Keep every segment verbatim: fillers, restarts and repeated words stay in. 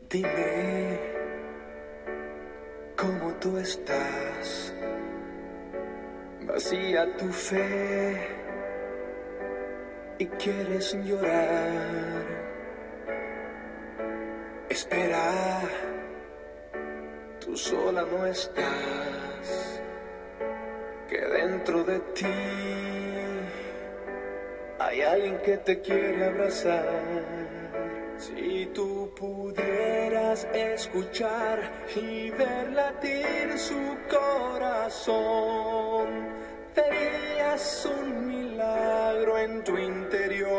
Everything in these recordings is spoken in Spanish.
Dime cómo tú estás. Vacía tu fe y quieres llorar. Espera, tú sola no estás, que dentro de ti hay alguien que te quiere abrazar. Si tú pudieras escuchar y ver latir su corazón, verías un milagro en tu interior.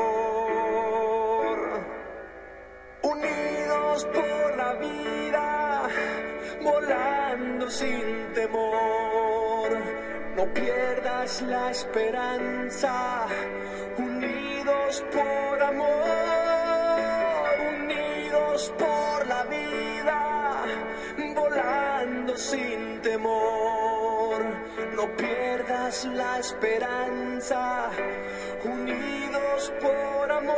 Unidos por la vida, volando sin temor, no pierdas la esperanza, unidos por amor. Por la vida, volando sin temor, no pierdas la esperanza, unidos por amor.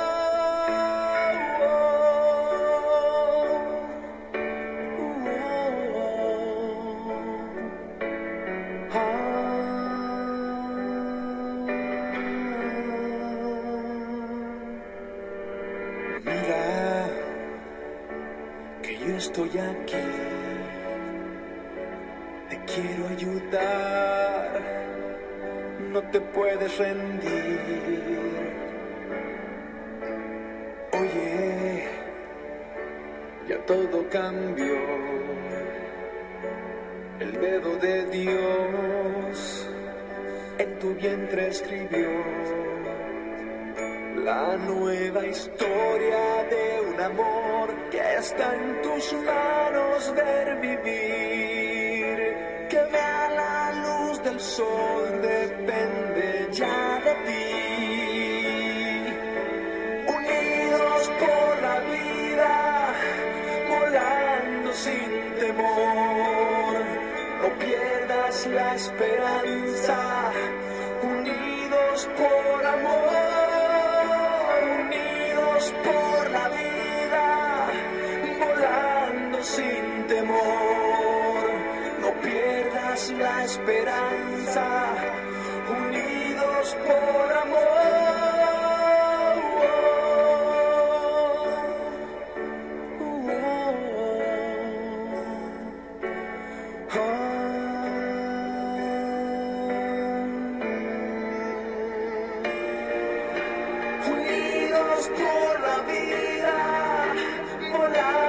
Yo estoy aquí, te quiero ayudar, no te puedes rendir. Oye, ya todo cambió, el dedo de Dios en tu vientre escribió la nueva historia de un amor que está en tus manos ver vivir, que vea la luz del sol, depende ya de ti. Unidos por la vida, volando sin temor, no pierdas la esperanza, unidos por amor. Por la vida, volando sin temor, no pierdas la esperanza, unidos por amor. Por la vida, volar.